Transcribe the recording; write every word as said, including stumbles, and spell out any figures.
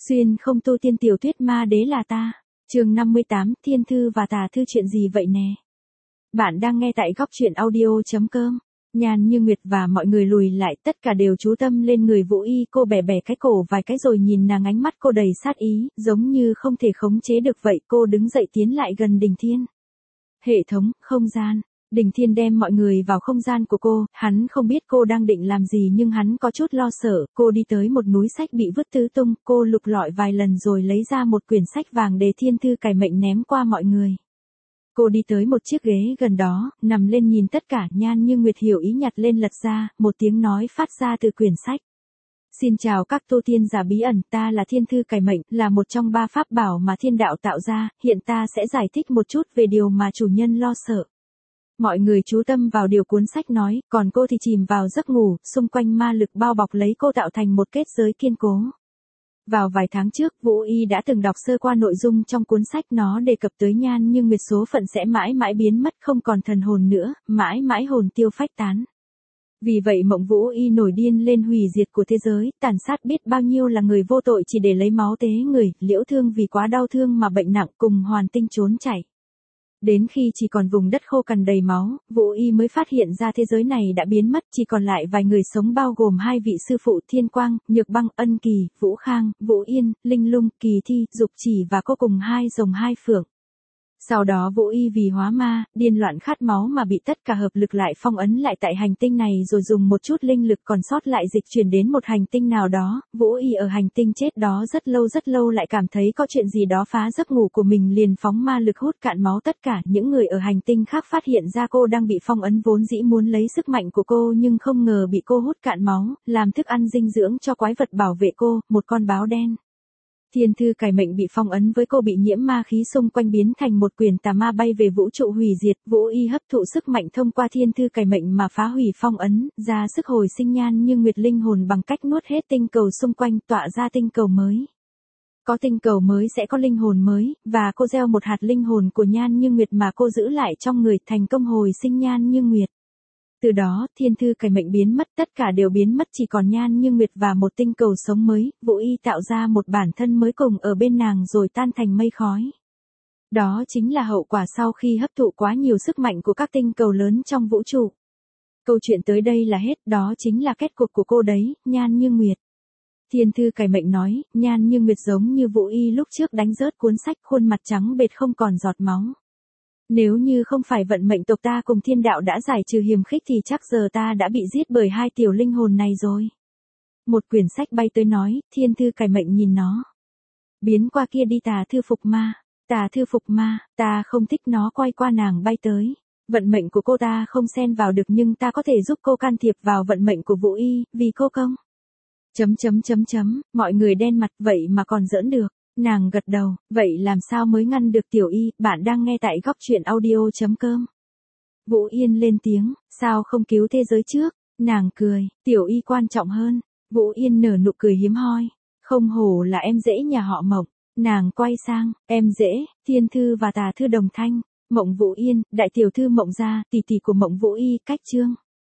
Xuyên không tu tiên tiểu thuyết ma đế là ta. Chương năm mươi tám, Thiên Thư và Tà Thư chuyện gì vậy nè? Bạn đang nghe tại góc truyện audio.com. Nhan Như Nguyệt và mọi người lùi lại, tất cả đều chú tâm lên người Vũ Y, cô bẻ bẻ cái cổ vài cái rồi nhìn nàng, ánh mắt cô đầy sát ý, giống như không thể khống chế được vậy. Cô đứng dậy tiến lại gần Đình Thiên. Hệ thống, không gian. Đình Thiên đem mọi người vào không gian của cô, hắn không biết cô đang định làm gì nhưng hắn có chút lo sợ. Cô đi tới một núi sách bị vứt tứ tung, cô lục lọi vài lần rồi lấy ra một quyển sách vàng đề Thiên Thư cải mệnh ném qua mọi người. Cô đi tới một chiếc ghế gần đó, nằm lên nhìn tất cả. Nhan Như Nguyệt hiểu ý nhặt lên lật ra, một tiếng nói phát ra từ quyển sách. Xin chào các tu tiên giả bí ẩn, ta là Thiên Thư cải mệnh, là một trong ba pháp bảo mà thiên đạo tạo ra, hiện ta sẽ giải thích một chút về điều mà chủ nhân lo sợ. Mọi người chú tâm vào điều cuốn sách nói, còn cô thì chìm vào giấc ngủ, xung quanh ma lực bao bọc lấy cô tạo thành một kết giới kiên cố. Vào vài tháng trước, Vũ Y đã từng đọc sơ qua nội dung trong cuốn sách, nó đề cập tới Nhan Như Nguyệt số phận sẽ mãi mãi biến mất, không còn thần hồn nữa, mãi mãi hồn tiêu phách tán. Vì vậy Mộng Vũ Y nổi điên lên hủy diệt của thế giới, tàn sát biết bao nhiêu là người vô tội chỉ để lấy máu tế người. Liễu Thương vì quá đau thương mà bệnh nặng, cùng Hoàn Tinh trốn chạy. Đến khi chỉ còn vùng đất khô cằn đầy máu, Vũ Y mới phát hiện ra thế giới này đã biến mất, chỉ còn lại vài người sống bao gồm hai vị sư phụ Thiên Quang, Nhược Băng, Ân Kỳ, Vũ Khang, Vũ Yên, Linh Lung, Kỳ Thi, Dục Chỉ và cô cùng hai rồng hai phượng. Sau đó Vũ Y vì hóa ma, điên loạn khát máu mà bị tất cả hợp lực lại phong ấn lại tại hành tinh này, rồi dùng một chút linh lực còn sót lại dịch chuyển đến một hành tinh nào đó. Vũ Y ở hành tinh chết đó rất lâu rất lâu, lại cảm thấy có chuyện gì đó phá giấc ngủ của mình, liền phóng ma lực hút cạn máu tất cả. Những người ở hành tinh khác phát hiện ra cô đang bị phong ấn, vốn dĩ muốn lấy sức mạnh của cô nhưng không ngờ bị cô hút cạn máu, làm thức ăn dinh dưỡng cho quái vật bảo vệ cô, một con báo đen. Thiên Thư cải mệnh bị phong ấn với cô bị nhiễm ma khí, xung quanh biến thành một quyền tà ma bay về vũ trụ hủy diệt. Vũ Y hấp thụ sức mạnh thông qua Thiên Thư cải mệnh mà phá hủy phong ấn, ra sức hồi sinh Nhan Như Nguyệt linh hồn bằng cách nuốt hết tinh cầu xung quanh, tọa ra tinh cầu mới. Có tinh cầu mới sẽ có linh hồn mới, và cô gieo một hạt linh hồn của Nhan Như Nguyệt mà cô giữ lại trong người, thành công hồi sinh Nhan Như Nguyệt. Từ đó, Thiên Thư cải mệnh biến mất, tất cả đều biến mất, chỉ còn Nhan Như Nguyệt và một tinh cầu sống mới. Vũ Y tạo ra một bản thân mới cùng ở bên nàng rồi tan thành mây khói. Đó chính là hậu quả sau khi hấp thụ quá nhiều sức mạnh của các tinh cầu lớn trong vũ trụ. Câu chuyện tới đây là hết, đó chính là kết cục của cô đấy, Nhan Như Nguyệt. Thiên Thư cải mệnh nói, Nhan Như Nguyệt giống như Vũ Y lúc trước đánh rớt cuốn sách, khuôn mặt trắng bệch không còn giọt máu. Nếu như không phải vận mệnh tộc ta cùng thiên đạo đã giải trừ hiềm khích thì chắc giờ ta đã bị giết bởi hai tiểu linh hồn này rồi. Một quyển sách bay tới nói, Thiên Thư cải mệnh nhìn nó. Biến qua kia đi Tà Thư phục ma. Tà Thư phục ma, ta không thích nó. Quay qua nàng bay tới. Vận mệnh của cô ta không xen vào được, nhưng ta có thể giúp cô can thiệp vào vận mệnh của Vũ Y, vì cô công. Chấm chấm chấm chấm, mọi người đen mặt, vậy mà còn giỡn được. Nàng gật đầu, vậy làm sao mới ngăn được Tiểu Y? Bạn đang nghe tại góc truyện audio.com. Vũ Yên lên tiếng, sao không cứu thế giới trước? Nàng cười, Tiểu Y quan trọng hơn. Vũ Yên nở nụ cười hiếm hoi, không hổ là em rể nhà họ Mộng. Nàng quay sang, em rể, Thiên Thư và Tà Thư đồng thanh. Mộng Vũ Yên, đại tiểu thư Mộng gia, tỷ tỷ của Mộng Vũ Y, cách chương.